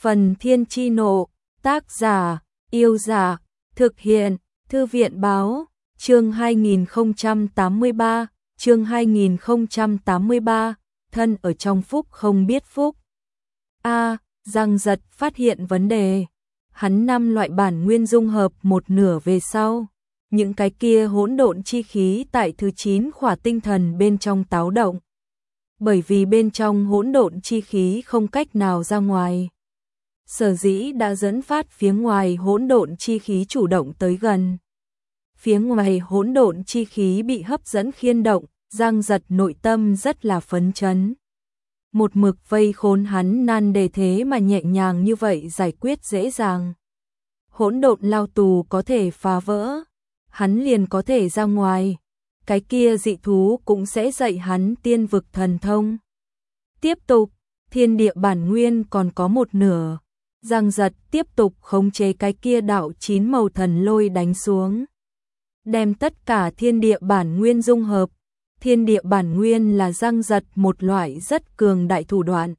Phần Thiên Chi Nộ, tác giả, Yêu Giả, thực hiện, Thư viện Báo, chương 2083, thân ở trong phúc không biết phúc. Giang Giật phát hiện vấn đề. Hắn 5 loại bản nguyên dung hợp một nửa về sau. Những cái kia hỗn độn chi khí tại thứ 9 khỏa tinh thần bên trong táo động. Bởi vì bên trong hỗn độn chi khí không cách nào ra ngoài. Sở dĩ đã dẫn phát phía ngoài hỗn độn chi khí chủ động tới gần. Phía ngoài hỗn độn chi khí bị hấp dẫn khiên động, Giang Giật nội tâm rất là phấn chấn. Một mực vây khốn hắn nan đề thế mà nhẹ nhàng như vậy giải quyết dễ dàng. Hỗn độn lao tù có thể phá vỡ, hắn liền có thể ra ngoài. Cái kia dị thú cũng sẽ dạy hắn tiên vực thần thông. Tiếp tục, thiên địa bản nguyên còn có một nửa. Giang Giật tiếp tục khống chế cái kia đạo 9 màu thần lôi đánh xuống. Đem tất cả thiên địa bản nguyên dung hợp. Thiên địa bản nguyên là Giang Giật một loại rất cường đại thủ đoạn.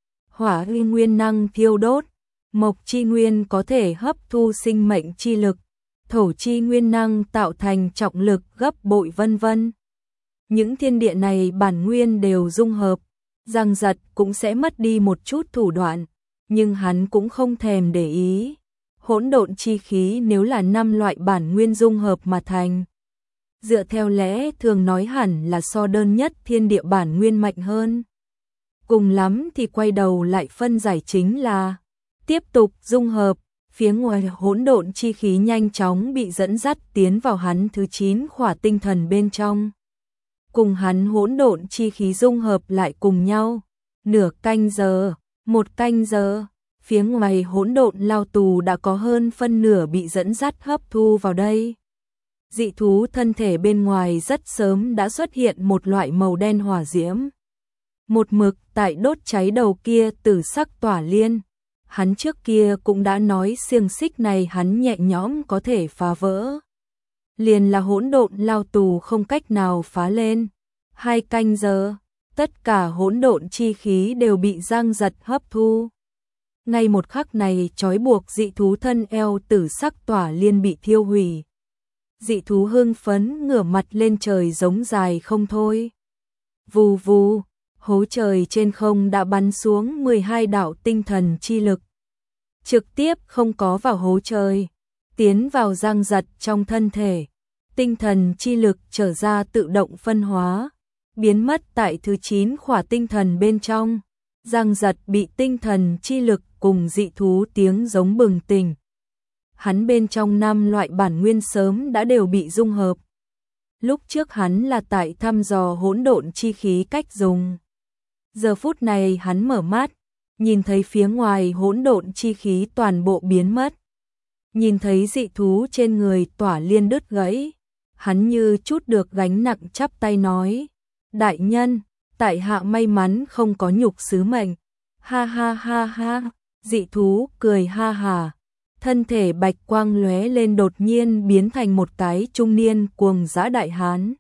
Hỏa huy nguyên năng thiêu đốt, mộc chi nguyên có thể hấp thu sinh mệnh chi lực, thổ chi nguyên năng tạo thành trọng lực gấp bội vân vân. Những thiên địa này bản nguyên đều dung hợp, Giang Giật cũng sẽ mất đi một chút thủ đoạn, nhưng hắn cũng không thèm để ý. Hỗn độn chi khí nếu là 5 loại bản nguyên dung hợp mà thành. Dựa theo lẽ thường nói hẳn là so đơn nhất thiên địa bản nguyên mạnh hơn. Cùng lắm thì quay đầu lại phân giải chính là tiếp tục dung hợp, phía ngoài hỗn độn chi khí nhanh chóng bị dẫn dắt tiến vào hắn thứ 9 khỏa tinh thần bên trong. Cùng hắn hỗn độn chi khí dung hợp lại cùng nhau, nửa canh giờ, 1 canh giờ, phía ngoài hỗn độn lao tù đã có hơn phân nửa bị dẫn dắt hấp thu vào đây. Dị thú thân thể bên ngoài rất sớm đã xuất hiện một loại màu đen hỏa diễm. Một mực tại đốt cháy đầu kia tử sắc tỏa liên. Hắn trước kia cũng đã nói xiềng xích này hắn nhẹ nhõm có thể phá vỡ. Liền là hỗn độn lao tù không cách nào phá lên. 2 canh giờ, tất cả hỗn độn chi khí đều bị Giang Giật hấp thu. Ngay một khắc này trói buộc dị thú thân eo tử sắc tỏa liên bị thiêu hủy. Dị thú hưng phấn ngửa mặt lên trời giống dài không thôi. Vù vù, hố trời trên không đã bắn xuống 12 đạo tinh thần chi lực. Trực tiếp không có vào hố trời, tiến vào Giang Giật trong thân thể. Tinh thần chi lực trở ra tự động phân hóa, biến mất tại thứ 9 khỏa tinh thần bên trong. Giang Giật bị tinh thần chi lực cùng dị thú tiếng giống bừng tỉnh. Hắn bên trong 5 loại bản nguyên sớm đã đều bị dung hợp. Lúc trước hắn là tại thăm dò hỗn độn chi khí cách dùng. Giờ phút này hắn mở mắt, nhìn thấy phía ngoài hỗn độn chi khí toàn bộ biến mất. Nhìn thấy dị thú trên người tỏa liên đứt gãy, hắn như chút được gánh nặng chắp tay nói: "Đại nhân, tại hạ may mắn không có nhục sứ mệnh." Ha ha ha ha, dị thú cười ha hà. Thân thể bạch quang lóe lên đột nhiên biến thành một cái trung niên cuồng dã đại hán.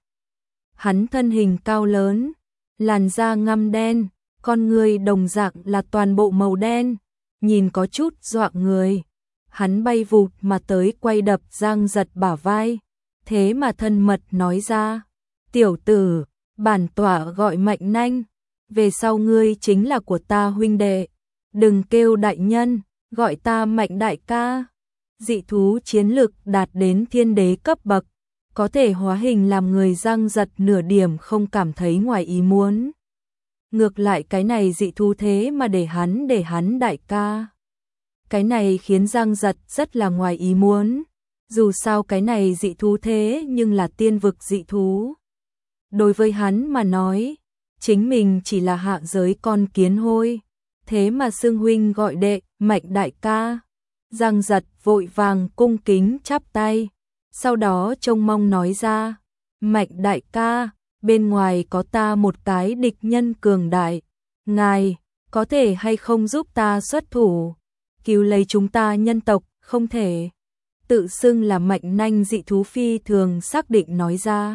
Hắn thân hình cao lớn, làn da ngăm đen, con người đồng dạng là toàn bộ màu đen, nhìn có chút dọa người. Hắn bay vụt mà tới quay đập Giang Giật bả vai, thế mà thân mật nói ra: "Tiểu tử, bản tọa gọi Mạnh Nanh, về sau ngươi chính là của ta huynh đệ, đừng kêu đại nhân, gọi ta Mạnh đại ca." Dị thú chiến lực đạt đến thiên đế cấp bậc, có thể hóa hình làm người Giang Giật nửa điểm không cảm thấy ngoài ý muốn. Ngược lại cái này dị thú thế mà để hắn đại ca. Cái này khiến Giang Giật rất là ngoài ý muốn. Dù sao cái này dị thú thế nhưng là tiên vực dị thú. Đối với hắn mà nói, chính mình chỉ là hạ giới con kiến hôi. Thế mà xưng huynh gọi đệ, Mạnh đại ca. Giang Giật vội vàng cung kính chắp tay. Sau đó trông mong nói ra: "Mạnh đại ca, bên ngoài có ta một cái địch nhân cường đại. Ngài, có thể hay không giúp ta xuất thủ, cứu lấy chúng ta nhân tộc?" "Không thể." Tự xưng là Mạnh Nanh dị thú phi thường xác định nói ra: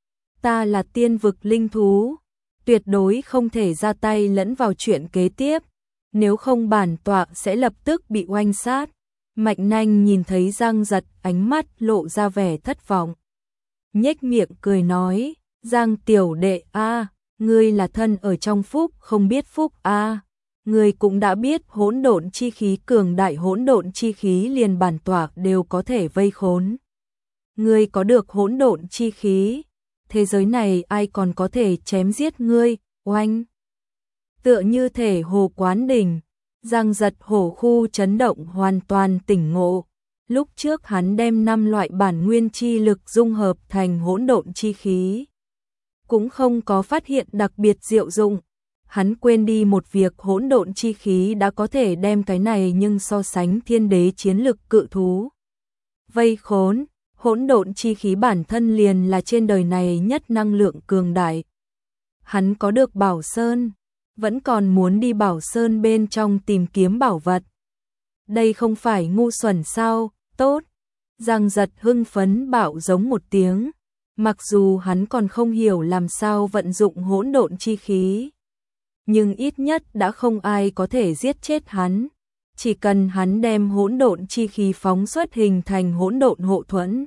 "Ta là tiên vực linh thú, tuyệt đối không thể ra tay lẫn vào chuyện kế tiếp. nếu không bản tọa sẽ lập tức bị oanh sát. Mạnh Nanh nhìn thấy Giang Giật, ánh mắt lộ ra vẻ thất vọng. Nhếch miệng cười nói, Giang tiểu đệ a, ngươi là thân ở trong phúc không biết phúc a. Ngươi cũng đã biết hỗn độn chi khí cường đại, hỗn độn chi khí liền bản tọa đều có thể vây khốn. Ngươi có được hỗn độn chi khí, thế giới này ai còn có thể chém giết ngươi, oanh. Tựa như thể hồ quán đỉnh, Giang Giật hổ khu chấn động hoàn toàn tỉnh ngộ. Lúc trước hắn đem 5 loại bản nguyên chi lực dung hợp thành hỗn độn chi khí, cũng không có phát hiện đặc biệt diệu dụng. Hắn quên đi một việc, hỗn độn chi khí đã có thể đem cái này nhưng so sánh thiên đế chiến lực cự thú vây khốn. Hỗn độn chi khí bản thân liền là trên đời này nhất năng lượng cường đại. Hắn có được Bảo Sơn, vẫn còn muốn đi Bảo Sơn bên trong tìm kiếm bảo vật. Đây không phải ngu xuẩn sao? Tốt. Giang Giật hưng phấn bạo giống một tiếng. Mặc dù hắn còn không hiểu làm sao vận dụng hỗn độn chi khí, nhưng ít nhất đã không ai có thể giết chết hắn. Chỉ cần hắn đem hỗn độn chi khí phóng xuất hình thành hỗn độn hộ thuẫn,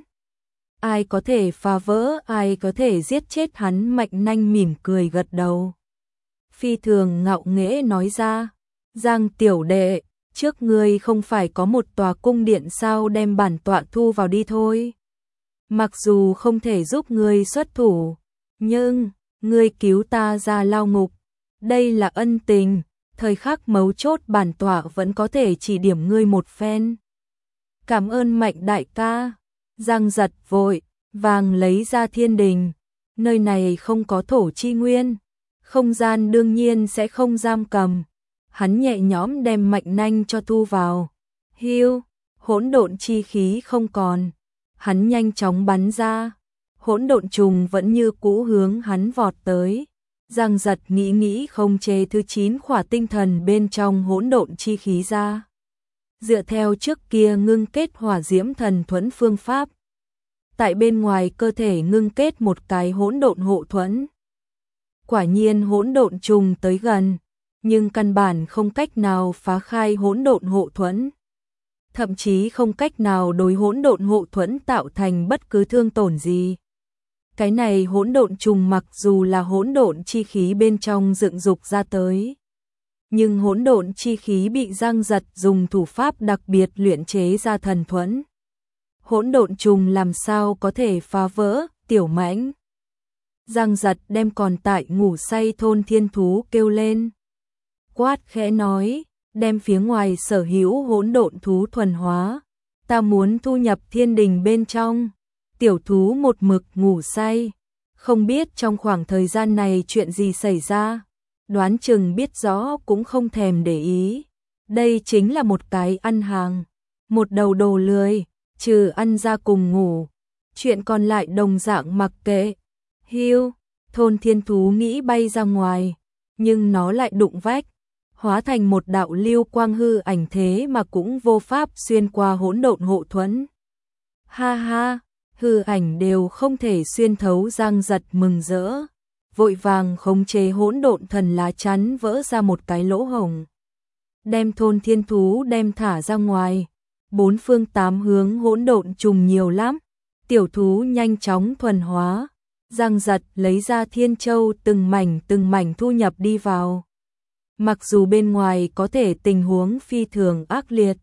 ai có thể phá vỡ, ai có thể giết chết hắn. Mạnh Nanh mỉm cười gật đầu, phi thường ngạo nghễ nói ra, Giang tiểu đệ, trước ngươi không phải có một tòa cung điện sao, đem bản tọa thu vào đi thôi. Mặc dù không thể giúp ngươi xuất thủ, nhưng ngươi cứu ta ra lao ngục, đây là ân tình, thời khắc mấu chốt bản tọa vẫn có thể chỉ điểm ngươi một phen. Cảm ơn Mạnh đại ca. Giang Giật vội vàng lấy ra thiên đình, nơi này không có thổ chi nguyên, không gian đương nhiên sẽ không giam cầm. Hắn nhẹ nhõm đem Mạnh Nanh cho thu vào. Hiu, hỗn độn chi khí không còn. Hắn nhanh chóng bắn ra, hỗn độn trùng vẫn như cũ hướng hắn vọt tới. Giang Giật nghĩ không chế thứ 9 khỏa tinh thần bên trong hỗn độn chi khí ra. Dựa theo trước kia ngưng kết hỏa diễm thần thuẫn phương pháp, tại bên ngoài cơ thể ngưng kết một cái hỗn độn hộ thuẫn. Quả nhiên hỗn độn trùng tới gần, nhưng căn bản không cách nào phá khai hỗn độn hộ thuẫn, thậm chí không cách nào đối hỗn độn hộ thuẫn tạo thành bất cứ thương tổn gì. Cái này hỗn độn trùng mặc dù là hỗn độn chi khí bên trong dựng dục ra tới, nhưng hỗn độn chi khí bị Giang Giật dùng thủ pháp đặc biệt luyện chế ra thần thuẫn. Hỗn độn trùng làm sao có thể phá vỡ, tiểu mãnh. Giang Giật đem còn tại ngủ say thôn thiên thú kêu lên, quát khẽ nói, đem phía ngoài sở hữu hỗn độn thú thuần hóa, ta muốn thu nhập thiên đình bên trong. Tiểu thú một mực ngủ say, không biết trong khoảng thời gian này chuyện gì xảy ra, đoán chừng biết rõ cũng không thèm để ý. Đây chính là một cái ăn hàng, một đầu đồ lười, trừ ăn ra cùng ngủ, chuyện còn lại đồng dạng mặc kệ. Hiu, thôn thiên thú nghĩ bay ra ngoài, nhưng nó lại đụng vách, hóa thành một đạo lưu quang hư ảnh, thế mà cũng vô pháp xuyên qua hỗn độn hộ thuẫn. Ha ha, hư ảnh đều không thể xuyên thấu. Giang Giật mừng rỡ, vội vàng khống chế hỗn độn thần lá chắn vỡ ra một cái lỗ hổng, đem thôn thiên thú đem thả ra ngoài. 4 phương 8 hướng hỗn độn trùng nhiều lắm, tiểu thú nhanh chóng thuần hóa. Giang Giật lấy ra thiên châu từng mảnh thu nhập đi vào. Mặc dù bên ngoài có thể tình huống phi thường ác liệt,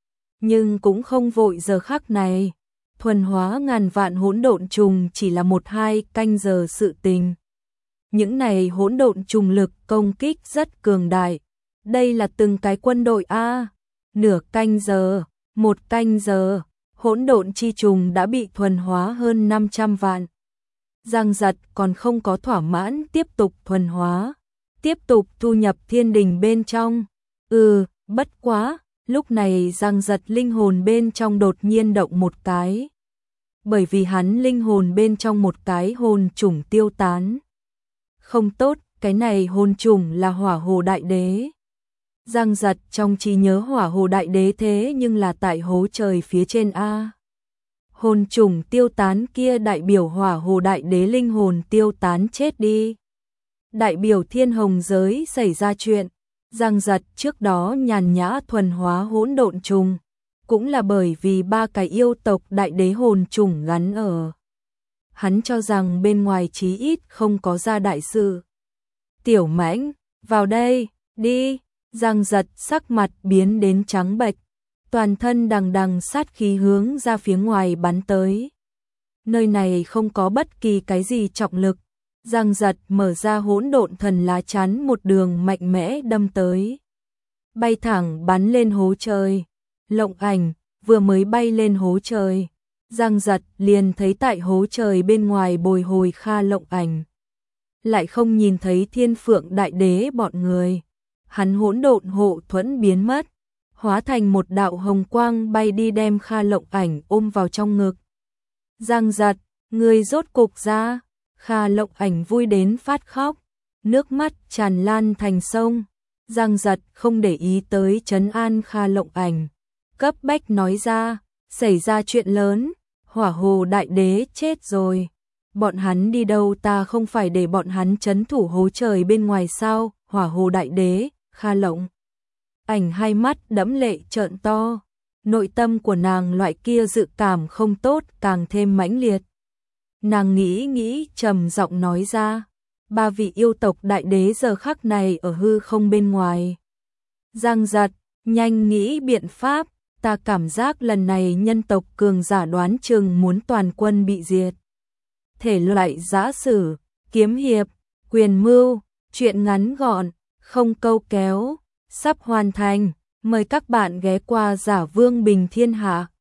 nhưng cũng không vội. Giờ khắc này, thuần hóa ngàn vạn hỗn độn trùng chỉ là 1-2 canh giờ sự tình. Những này hỗn độn trùng lực công kích rất cường đại. Đây là từng cái quân đội a. Nửa canh giờ, 1 canh giờ, hỗn độn chi trùng đã bị thuần hóa hơn 500 vạn. Giang Giật còn không có thỏa mãn, tiếp tục thuần hóa, tiếp tục thu nhập thiên đình bên trong. Bất quá, lúc này Giang Giật linh hồn bên trong đột nhiên động một cái. Bởi vì hắn linh hồn bên trong một cái hồn trùng tiêu tán. Không tốt, cái này hồn trùng là Hỏa Hồ Đại Đế. Giang Giật trong trí nhớ Hỏa Hồ Đại Đế thế nhưng là tại hố trời phía trên a. Hồn trùng tiêu tán kia đại biểu Hỏa Hồ Đại Đế linh hồn tiêu tán chết đi. Đại biểu Thiên Hồng giới xảy ra chuyện, Giang Giật trước đó nhàn nhã thuần hóa hỗn độn trùng, cũng là bởi vì ba cái yêu tộc đại đế hồn trùng gắn ở. Hắn cho rằng bên ngoài chí ít không có ra đại sự. Tiểu Mãnh, vào đây, đi. Giang Giật sắc mặt biến đến trắng bệch, toàn thân đằng đằng sát khí hướng ra phía ngoài bắn tới. Nơi này không có bất kỳ cái gì trọng lực. Giang Giật mở ra hỗn độn thần lá chắn một đường mạnh mẽ đâm tới. Bay thẳng bắn lên hố trời. Lộng Ảnh vừa mới bay lên hố trời, Giang Giật liền thấy tại hố trời bên ngoài bồi hồi Kha Lộng Ảnh. Lại không nhìn thấy Thiên Phượng Đại Đế bọn người. Hắn hỗn độn hộ thuẫn biến mất, hóa thành một đạo hồng quang bay đi đem Kha Lộng Ảnh ôm vào trong ngực. Giang Giật, người rốt cục ra. Kha Lộng Ảnh vui đến phát khóc, nước mắt tràn lan thành sông. Giang Giật không để ý tới trấn an Kha Lộng Ảnh, cấp bách nói ra, xảy ra chuyện lớn, Hỏa Hồ Đại Đế chết rồi. Bọn hắn đi đâu, ta không phải để bọn hắn trấn thủ hố trời bên ngoài sao? Hỏa Hồ Đại Đế. Kha Lộng Ảnh hai mắt đẫm lệ trợn to, nội tâm của nàng loại kia dự cảm không tốt càng thêm mãnh liệt. Nàng nghĩ trầm giọng nói ra, ba vị yêu tộc đại đế giờ khắc này ở hư không bên ngoài. Giang Giật, nhanh nghĩ biện pháp, ta cảm giác lần này nhân tộc cường giả đoán chừng muốn toàn quân bị diệt. Thể loại giã sử, kiếm hiệp, quyền mưu, truyện ngắn gọn, không câu kéo, sắp hoàn thành, mời các bạn ghé qua Giả Vương Bình Thiên Hạ.